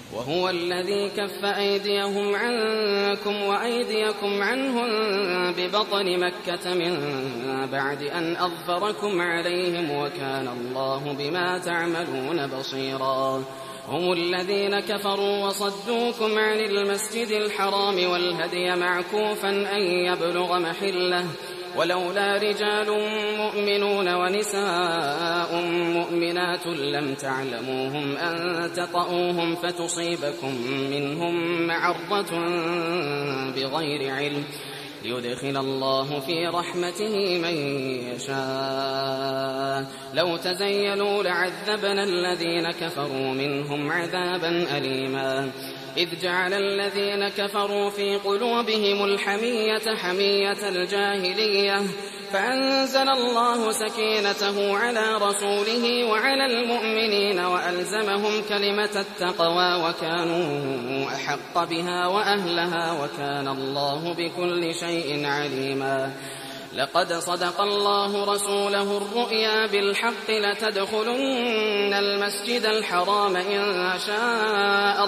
وهو الذي كف أيديهم عنكم وأيديكم عنهم ببطن مكة من بعد أن أظفركم عليهم وكان الله بما تعملون بصيرا. هم الذين كفروا وصدوكم عن المسجد الحرام والهدي معكوفا أن يبلغ محله ولولا رجال مؤمنون ونساء مؤمنات لم تعلموهم أن تطؤوهم فتصيبكم منهم معرة بغير علم ليدخل الله في رحمته من يشاء. لو تزيلوا لعذبنا الذين كفروا منهم عذابا أليما. إذ جعل الذين كفروا في قلوبهم الحمية حمية الجاهلية فأنزل الله سكينته على رسوله وعلى المؤمنين وألزمهم كلمة التقوى وكانوا أحق بها وأهلها وكان الله بكل شيء عليما. لقد صدق الله رسوله الرؤيا بالحق لتدخلن المسجد الحرام إن شاء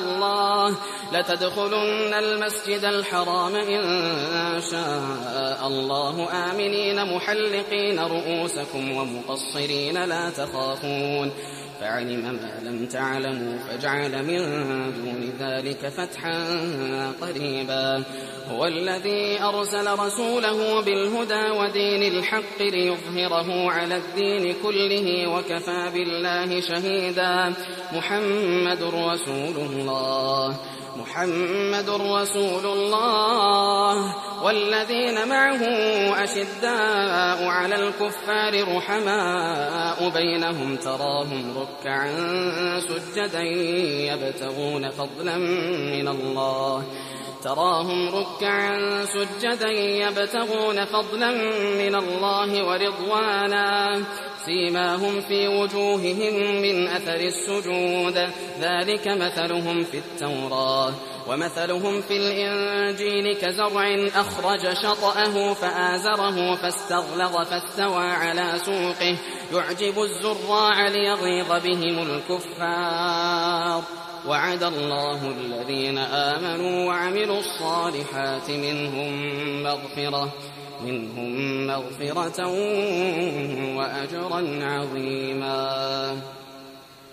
الله آمنين محلقين رؤوسكم ومقصرين لا تخافون فعلم ما لم تعلموا فجعل من دون ذلك فتحا قريبا. هو الذي أرسل رسوله بالهدى ودين الحق ليظهره على الدين كله وكفى بالله شهيدا. محمد رسول الله والذين معه أشداء على الكفار رحماء بينهم تراهم ركعا سجدا يبتغون فضلا من الله ورضوانا سيماهم في وجوههم من أثر السجود ذلك مثلهم في التوراة ومثلهم في الإنجيل كزرع أخرج شطأه فآزره فاستغلظ فاستوى على سوقه يعجب الزراع ليغيظ بهم الكفار. وعد الله الذين آمنوا وعملوا الصالحات منهم مغفرة وأجرا عظيما.